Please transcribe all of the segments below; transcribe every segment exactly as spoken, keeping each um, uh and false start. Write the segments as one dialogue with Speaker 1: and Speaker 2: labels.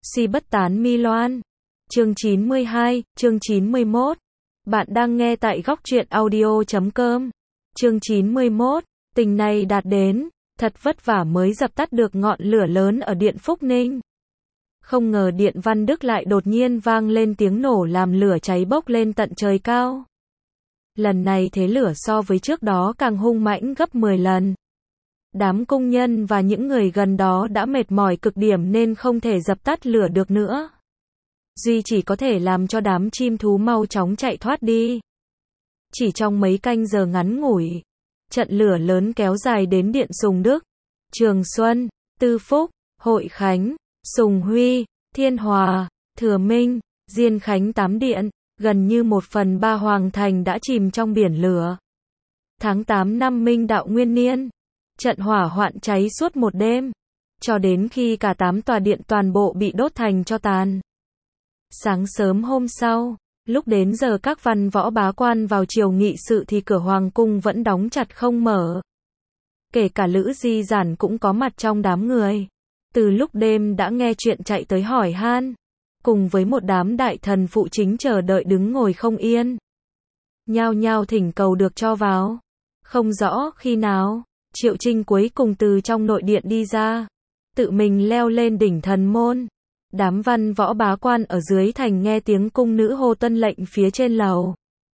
Speaker 1: Si bất tán mi loan. Chương chín mươi hai, chương chín mươi mốt. Bạn đang nghe tại góc truyện audio chấm com. Chương chín mươi mốt. Tình này đạt đến, thật vất vả mới dập tắt được ngọn lửa lớn ở Điện Phúc Ninh. Không ngờ Điện Văn Đức lại đột nhiên vang lên tiếng nổ làm lửa cháy bốc lên tận trời cao. Lần này thế lửa so với trước đó càng hung mãnh gấp mười lần. Đám công nhân và những người gần đó đã mệt mỏi cực điểm nên không thể dập tắt lửa được nữa. Duy chỉ có thể làm cho đám chim thú mau chóng chạy thoát đi. Chỉ trong mấy canh giờ ngắn ngủi, trận lửa lớn kéo dài đến Điện Sùng Đức, Trường Xuân, Tư Phúc, Hội Khánh, Sùng Huy, Thiên Hòa, Thừa Minh, Diên Khánh tám điện, gần như một phần ba hoàng thành đã chìm trong biển lửa. Tháng tám năm Minh Đạo Nguyên Niên, trận hỏa hoạn cháy suốt một đêm, cho đến khi cả tám tòa điện toàn bộ bị đốt thành tro tàn. Sáng sớm hôm sau, lúc đến giờ các văn võ bá quan vào triều nghị sự thì cửa hoàng cung vẫn đóng chặt không mở. Kể cả Lữ Di Giản cũng có mặt trong đám người. Từ lúc đêm đã nghe chuyện chạy tới hỏi han, cùng với một đám đại thần phụ chính chờ đợi đứng ngồi không yên. Nhao nhao thỉnh cầu được cho vào. Không rõ khi nào, Triệu Trinh cuối cùng từ trong nội điện đi ra, tự mình leo lên đỉnh thần môn. Đám văn võ bá quan ở dưới thành nghe tiếng cung nữ hô tân lệnh phía trên lầu.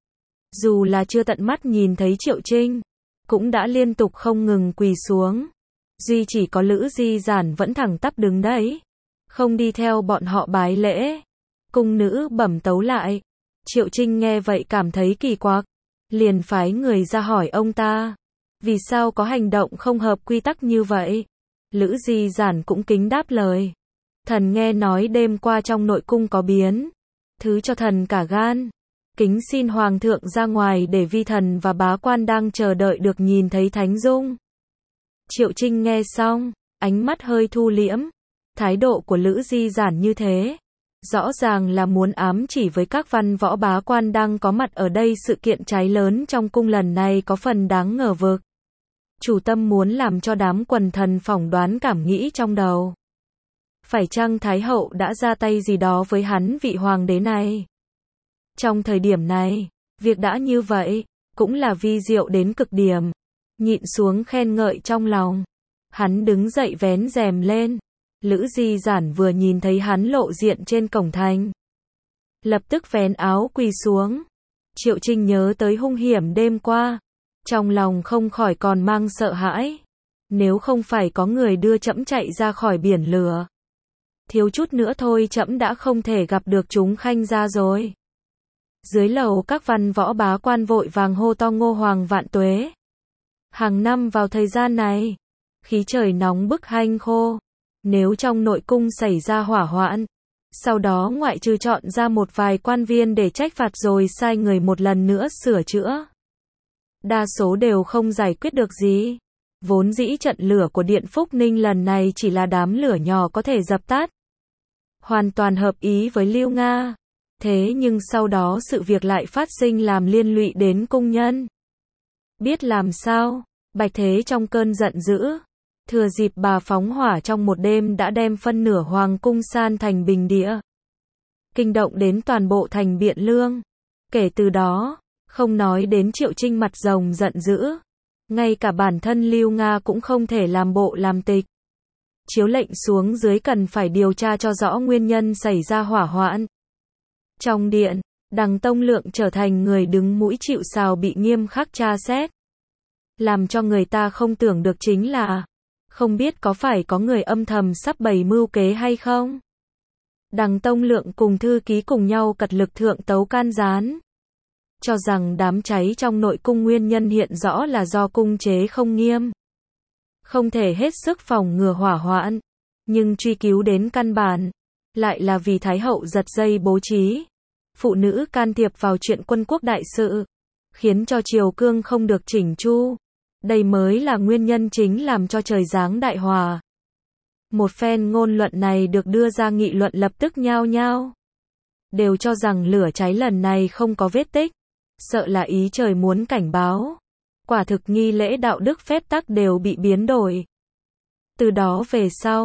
Speaker 1: Dù là chưa tận mắt nhìn thấy Triệu Trinh, cũng đã liên tục không ngừng quỳ xuống. Duy chỉ có Lữ Di Giản vẫn thẳng tắp đứng đấy, không đi theo bọn họ bái lễ. Cung nữ bẩm tấu lại. Triệu Trinh nghe vậy cảm thấy kỳ quặc, liền phái người ra hỏi ông ta, vì sao có hành động không hợp quy tắc như vậy. Lữ Di Giản cũng kính đáp lời, thần nghe nói đêm qua trong nội cung có biến, thứ cho thần cả gan, kính xin hoàng thượng ra ngoài để vi thần và bá quan đang chờ đợi được nhìn thấy thánh dung. Triệu Trinh nghe xong, ánh mắt hơi thu liễm. Thái độ của Lữ Di Giản như thế, rõ ràng là muốn ám chỉ với các văn võ bá quan đang có mặt ở đây sự kiện cháy lớn trong cung lần này có phần đáng ngờ vực. Chủ tâm muốn làm cho đám quần thần phỏng đoán cảm nghĩ trong đầu. Phải chăng Thái hậu đã ra tay gì đó với hắn vị hoàng đế này? Trong thời điểm này, việc đã như vậy, cũng là vi diệu đến cực điểm. Nhịn xuống khen ngợi trong lòng, hắn đứng dậy vén rèm lên. Lữ Di Giản vừa nhìn thấy hắn lộ diện trên cổng thành, lập tức vén áo quỳ xuống. Triệu Trinh nhớ tới hung hiểm đêm qua, trong lòng không khỏi còn mang sợ hãi. Nếu không phải có người đưa trẫm chạy ra khỏi biển lửa, thiếu chút nữa thôi trẫm đã không thể gặp được chúng khanh gia rồi. Dưới lầu các văn võ bá quan vội vàng hô to Ngô Hoàng vạn tuế. Hàng năm vào thời gian này, khí trời nóng bức hanh khô. Nếu trong nội cung xảy ra hỏa hoạn, sau đó ngoại trừ chọn ra một vài quan viên để trách phạt rồi sai người một lần nữa sửa chữa, đa số đều không giải quyết được gì. Vốn dĩ trận lửa của Điện Phúc Ninh lần này chỉ là đám lửa nhỏ có thể dập tắt, hoàn toàn hợp ý với Lưu Nga. Thế nhưng sau đó sự việc lại phát sinh làm liên lụy đến cung nhân. Biết làm sao, Bạch Thế trong cơn giận dữ, thừa dịp bà phóng hỏa trong một đêm đã đem phân nửa hoàng cung san thành bình địa, kinh động đến toàn bộ thành Biện Lương. Kể từ đó, không nói đến Triệu Trinh mặt rồng giận dữ, ngay cả bản thân Lưu Nga cũng không thể làm bộ làm tịch. Chiếu lệnh xuống dưới cần phải điều tra cho rõ nguyên nhân xảy ra hỏa hoạn. Trong điện, Đằng Tông Lượng trở thành người đứng mũi chịu sào bị nghiêm khắc tra xét. Làm cho người ta không tưởng được chính là, không biết có phải có người âm thầm sắp bày mưu kế hay không. Đằng Tông Lượng cùng thư ký cùng nhau cật lực thượng tấu can gián, cho rằng đám cháy trong nội cung nguyên nhân hiện rõ là do cung chế không nghiêm, không thể hết sức phòng ngừa hỏa hoạn, nhưng truy cứu đến căn bản, lại là vì Thái hậu giật dây bố trí, phụ nữ can thiệp vào chuyện quân quốc đại sự, khiến cho triều cương không được chỉnh chu. Đây mới là nguyên nhân chính làm cho trời giáng đại hỏa. Một phen ngôn luận này được đưa ra nghị luận lập tức nhao nhao, đều cho rằng lửa cháy lần này không có vết tích, sợ là ý trời muốn cảnh báo. Quả thực nghi lễ đạo đức phép tắc đều bị biến đổi. Từ đó về sau,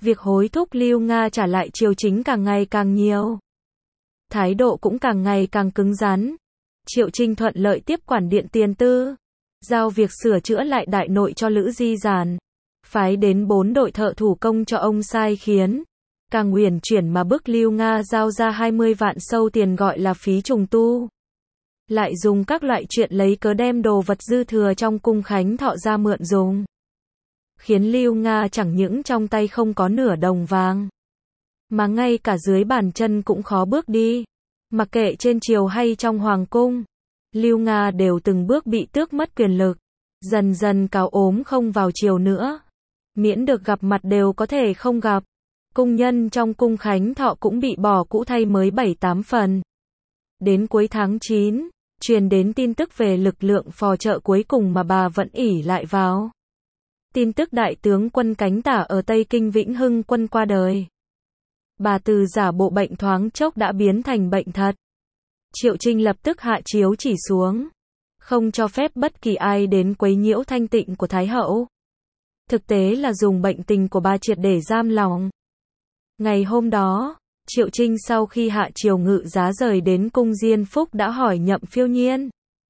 Speaker 1: Việc hối thúc Lưu Nga trả lại triều chính càng ngày càng nhiều. Thái độ cũng càng ngày càng cứng rắn. Triệu Trinh thuận lợi tiếp quản Điện Tiền Tư, giao việc sửa chữa lại đại nội cho Lữ Di Giản, phái đến bốn đội thợ thủ công cho ông sai khiến. Càng uyển chuyển mà bức Lưu Nga giao ra hai mươi vạn sâu tiền gọi là phí trùng tu. Lại dùng các loại chuyện lấy cớ đem đồ vật dư thừa trong cung Khánh Thọ ra mượn dùng. Khiến Lưu Nga chẳng những trong tay không có nửa đồng vàng, mà ngay cả dưới bàn chân cũng khó bước đi. Mặc kệ trên triều hay trong hoàng cung, Lưu Nga đều từng bước bị tước mất quyền lực. Dần dần cáo ốm không vào triều nữa. Miễn được gặp mặt đều có thể không gặp. Cung nhân trong cung Khánh Thọ cũng bị bỏ cũ thay mới bảy tám phần. Đến cuối tháng chín, truyền đến tin tức về lực lượng phò trợ cuối cùng mà bà vẫn ỷ lại vào. Tin tức đại tướng quân Cánh Tả ở Tây Kinh Vĩnh Hưng Quân qua đời. Bà từ giả bộ bệnh thoáng chốc đã biến thành bệnh thật. Triệu Trinh lập tức hạ chiếu chỉ xuống, không cho phép bất kỳ ai đến quấy nhiễu thanh tịnh của Thái hậu. Thực tế là dùng bệnh tình của bà triệt để giam lòng. Ngày hôm đó, Triệu Trinh sau khi hạ triều ngự giá rời đến cung Diên Phúc đã hỏi Nhậm Phiêu Nhiên.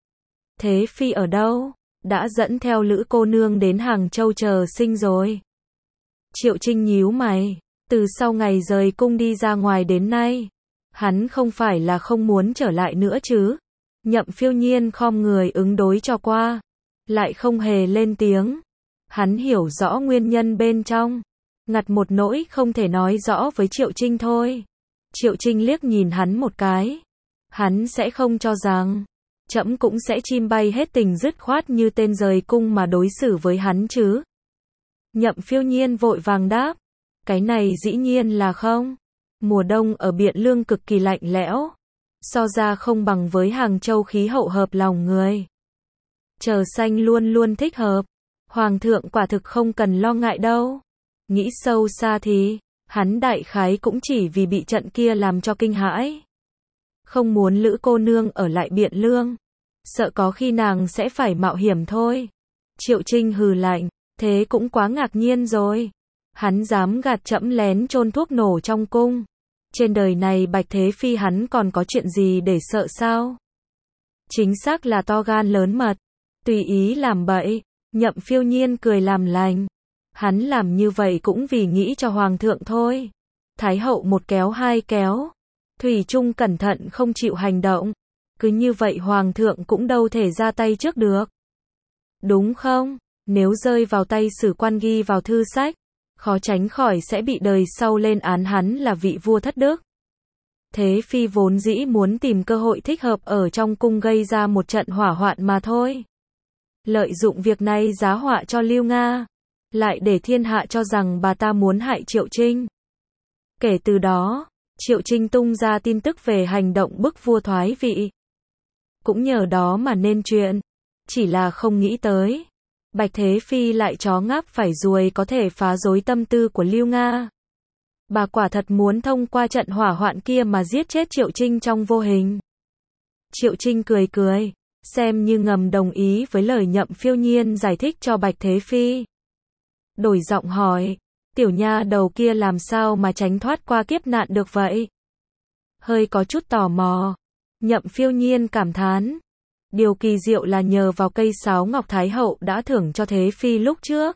Speaker 1: Thế phi ở đâu? Đã dẫn theo Lữ cô nương đến Hàng Châu chờ sinh rồi. Triệu Trinh nhíu mày, từ sau ngày rời cung đi ra ngoài đến nay, hắn không phải là không muốn trở lại nữa chứ? Nhậm Phiêu Nhiên khom người ứng đối cho qua, lại không hề lên tiếng. Hắn hiểu rõ nguyên nhân bên trong, ngặt một nỗi không thể nói rõ với Triệu Trinh thôi. Triệu Trinh liếc nhìn hắn một cái. Hắn sẽ không cho rằng trẫm cũng sẽ chim bay hết tình dứt khoát như tên rời cung mà đối xử với hắn chứ? Nhậm Phiêu Nhiên vội vàng đáp. Cái này dĩ nhiên là không. Mùa đông ở Biện Lương cực kỳ lạnh lẽo, so ra không bằng với Hàng Châu khí hậu hợp lòng người. Trời xanh luôn luôn thích hợp. Hoàng thượng quả thực không cần lo ngại đâu. Nghĩ sâu xa thì, hắn đại khái cũng chỉ vì bị trận kia làm cho kinh hãi. Không muốn Lữ cô nương ở lại Biện Lương. Sợ có khi nàng sẽ phải mạo hiểm thôi. Triệu Trinh hừ lạnh, thế cũng quá ngạc nhiên rồi. Hắn dám gạt trẫm lén chôn thuốc nổ trong cung. Trên đời này Bạch Thế Phi hắn còn có chuyện gì để sợ sao? Chính xác là to gan lớn mật, tùy ý làm bậy. Nhậm Phiêu Nhiên cười làm lành. Hắn làm như vậy cũng vì nghĩ cho hoàng thượng thôi. Thái hậu một kéo hai kéo, thủy chung cẩn thận không chịu hành động. Cứ như vậy hoàng thượng cũng đâu thể ra tay trước được. Đúng không? Nếu rơi vào tay sử quan ghi vào thư sách, khó tránh khỏi sẽ bị đời sau lên án hắn là vị vua thất đức. Thế Phi vốn dĩ muốn tìm cơ hội thích hợp ở trong cung gây ra một trận hỏa hoạn mà thôi. Lợi dụng việc này giá họa cho Lưu Nga, lại để thiên hạ cho rằng bà ta muốn hại Triệu Trinh. Kể từ đó, Triệu Trinh tung ra tin tức về hành động bức vua thoái vị. Cũng nhờ đó mà nên chuyện. Chỉ là không nghĩ tới, Bạch Thế Phi lại chó ngáp phải ruồi có thể phá rối tâm tư của Lưu Nga. Bà quả thật muốn thông qua trận hỏa hoạn kia mà giết chết Triệu Trinh trong vô hình. Triệu Trinh cười cười, xem như ngầm đồng ý với lời Nhậm Phiêu Nhiên giải thích cho Bạch Thế Phi. Đổi giọng hỏi, tiểu nha đầu kia làm sao mà tránh thoát qua kiếp nạn được vậy? Hơi có chút tò mò, Nhậm Phiêu Nhiên cảm thán. Điều kỳ diệu là nhờ vào cây sáo ngọc Thái hậu đã thưởng cho Thế Phi lúc trước.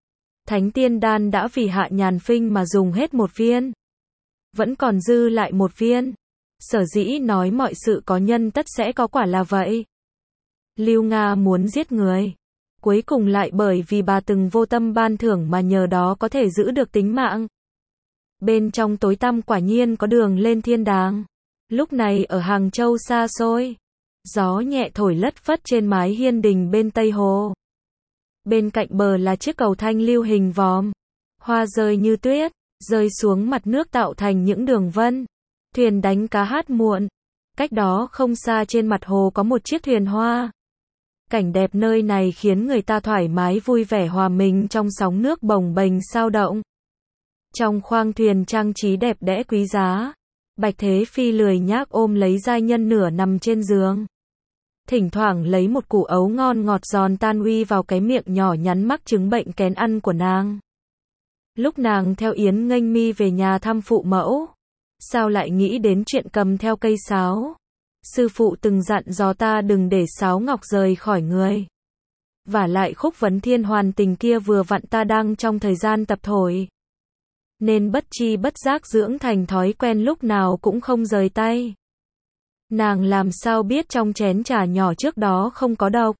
Speaker 1: Thánh tiên đan đã vì Hạ Nhàn Phinh mà dùng hết một viên. Vẫn còn dư lại một viên. Sở dĩ nói mọi sự có nhân tất sẽ có quả là vậy. Lưu Nga muốn giết người, cuối cùng lại bởi vì bà từng vô tâm ban thưởng mà nhờ đó có thể giữ được tính mạng. Bên trong tối tăm quả nhiên có đường lên thiên đàng. Lúc này ở Hàng Châu xa xôi, gió nhẹ thổi lất phất trên mái hiên đình bên Tây Hồ. Bên cạnh bờ là chiếc cầu thanh lưu hình vòm. Hoa rơi như tuyết, rơi xuống mặt nước tạo thành những đường vân. Thuyền đánh cá hát muộn. Cách đó không xa trên mặt hồ có một chiếc thuyền hoa. Cảnh đẹp nơi này khiến người ta thoải mái vui vẻ hòa mình trong sóng nước bồng bềnh sao động. Trong khoang thuyền trang trí đẹp đẽ quý giá, Bạch Thế Phi lười nhác ôm lấy giai nhân nửa nằm trên giường. Thỉnh thoảng lấy một củ ấu ngon ngọt giòn tan uy vào cái miệng nhỏ nhắn mắc chứng bệnh kén ăn của nàng. Lúc nàng theo Yến Nghênh Mi về nhà thăm phụ mẫu, sao lại nghĩ đến chuyện cầm theo cây sáo? Sư phụ từng dặn dò ta đừng để sáo ngọc rời khỏi người. Vả lại khúc vấn thiên hoàn tình kia vừa vặn ta đang trong thời gian tập thổi. Nên bất chi bất giác dưỡng thành thói quen lúc nào cũng không rời tay. Nàng làm sao biết trong chén trà nhỏ trước đó không có độc,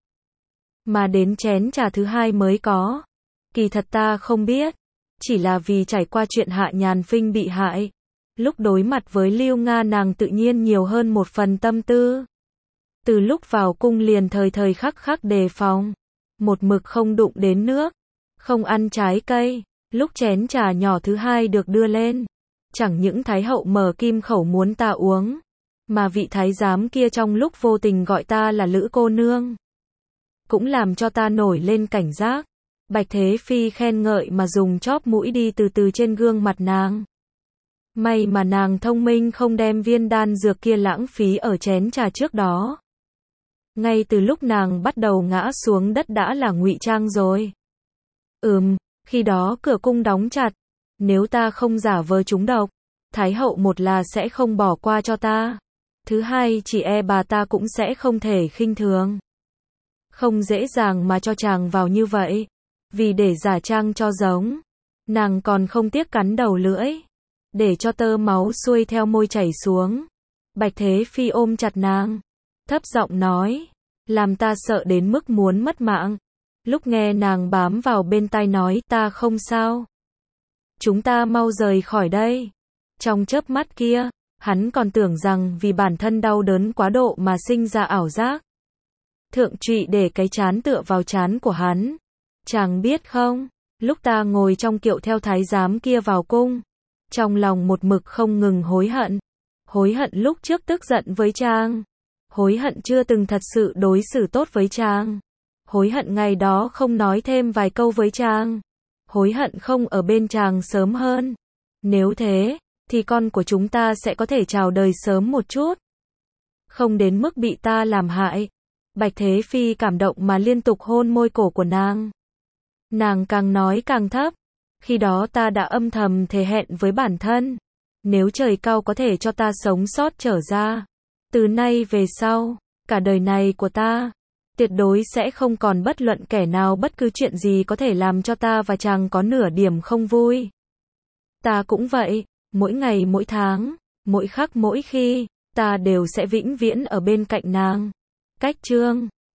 Speaker 1: mà đến chén trà thứ hai mới có. Kỳ thật ta không biết, chỉ là vì trải qua chuyện Hạ Nhàn Phinh bị hại. Lúc đối mặt với Lưu Nga nàng tự nhiên nhiều hơn một phần tâm tư. Từ lúc vào cung liền thời thời khắc khắc đề phòng, một mực không đụng đến nước, không ăn trái cây. Lúc chén trà nhỏ thứ hai được đưa lên, chẳng những Thái hậu mở kim khẩu muốn ta uống, mà vị thái giám kia trong lúc vô tình gọi ta là Lữ cô nương, cũng làm cho ta nổi lên cảnh giác. Bạch Thế Phi khen ngợi mà dùng chóp mũi đi từ từ trên gương mặt nàng. May mà nàng thông minh không đem viên đan dược kia lãng phí ở chén trà trước đó. Ngay từ lúc nàng bắt đầu ngã xuống đất đã là ngụy trang rồi. Ừm, khi đó cửa cung đóng chặt, nếu ta không giả vờ trúng độc, Thái hậu một là sẽ không bỏ qua cho ta, thứ hai chỉ e bà ta cũng sẽ không thể khinh thường. Không dễ dàng mà cho chàng vào như vậy, vì để giả trang cho giống, nàng còn không tiếc cắn đầu lưỡi, để cho tơ máu xuôi theo môi chảy xuống. Bạch Thế Phi ôm chặt nàng, thấp giọng nói, làm ta sợ đến mức muốn mất mạng. Lúc nghe nàng bám vào bên tai nói ta không sao, chúng ta mau rời khỏi đây. Trong chớp mắt kia, hắn còn tưởng rằng vì bản thân đau đớn quá độ mà sinh ra ảo giác. Thượng trụy để cái trán tựa vào trán của hắn. Chàng biết không, lúc ta ngồi trong kiệu theo thái giám kia vào cung, trong lòng một mực không ngừng hối hận. Hối hận lúc trước tức giận với chàng, hối hận chưa từng thật sự đối xử tốt với chàng, hối hận ngày đó không nói thêm vài câu với chàng, hối hận không ở bên chàng sớm hơn. Nếu thế, thì con của chúng ta sẽ có thể chào đời sớm một chút, không đến mức bị ta làm hại. Bạch Thế Phi cảm động mà liên tục hôn môi cổ của nàng. Nàng càng nói càng thấp. Khi đó ta đã âm thầm thề hẹn với bản thân, nếu trời cao có thể cho ta sống sót trở ra, từ nay về sau, cả đời này của ta, tuyệt đối sẽ không còn bất luận kẻ nào bất cứ chuyện gì có thể làm cho ta và chàng có nửa điểm không vui. Ta cũng vậy, mỗi ngày mỗi tháng, mỗi khắc mỗi khi, ta đều sẽ vĩnh viễn ở bên cạnh nàng. Cách chương